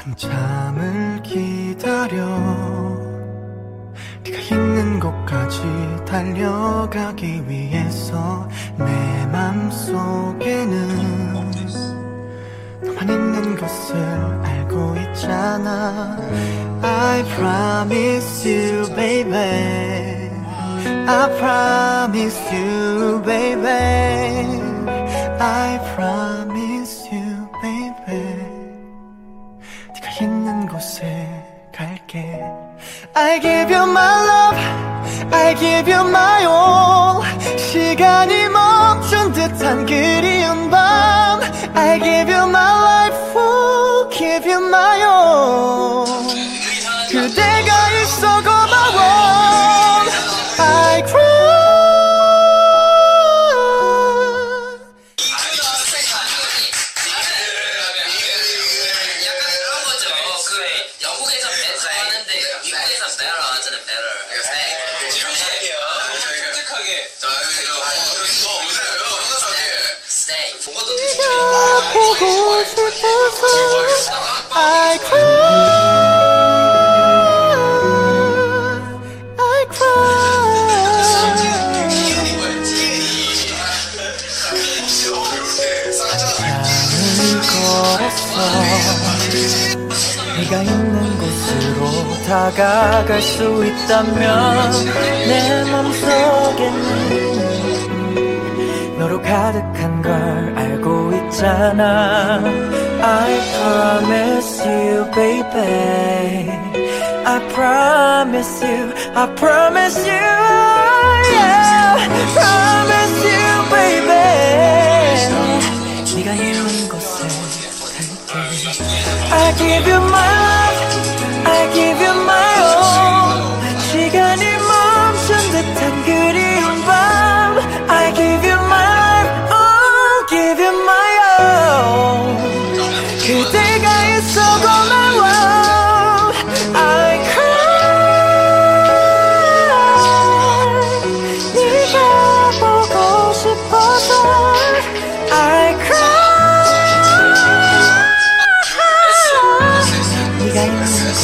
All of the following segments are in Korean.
한참을 기다려 네가 있는 곳까지 달려가기 위해서 내 맘속에는 너만 있는 것을 알고 있잖아. I promise you baby, I promise you baby, I promise you baby. 네가 있는 곳에 갈게. I give you my love, I give you my all. 시간이 멈춘 듯한 그리운 밤. I give you my life, oh, give you my all. 그대가 있어 고마워. I cry. 영국에서 better 하는데 미국에서 better 하잖아. better. 할게요. 솔직하게. 자, stay. 보고 싶어서 I cry, I cry. 잠을 걸었어. 네가 있는 곳으로 다가갈 수 있다면 내 맘속에는 너로 가득한 걸 알고 있잖아. I promise you baby, I promise you, I promise you, yeah, promise you baby. 네가 있는 곳에 갈게. I give you my love, I give you my all. 시간이 멈춘 듯한 그리운 밤. I give you my life, oh, give you my all. 그대가 있어 고마워. I cry. 네가 보고 싶어서 I cry. 네가 있는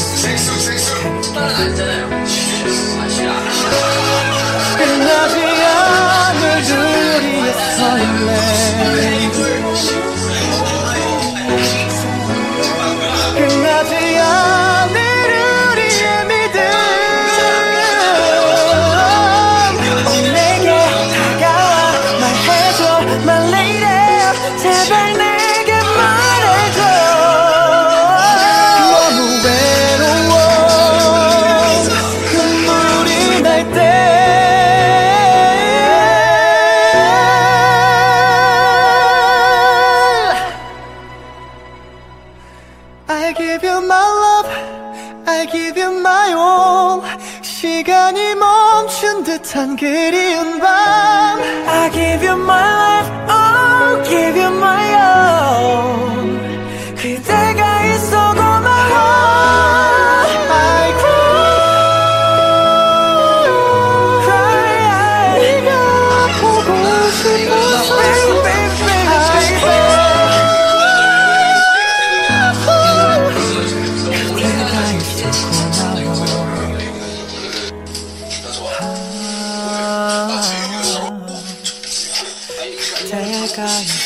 끝나지 않을 우리의 설렘. 끝나지 않을 우리의 믿음. 내게 다가와 말해줘 my lady. 제발 내게 말해줘. 너무 외로워 눈물이 날 때. I give you my love, I give you my all. 시간이 멈춘 듯한 그리운 밤. I give you my life, oh, give you my all. 그대가 있어 고마워. I cry, cry. 네가 보고 싶어서 baby, I cry. 그대가 있어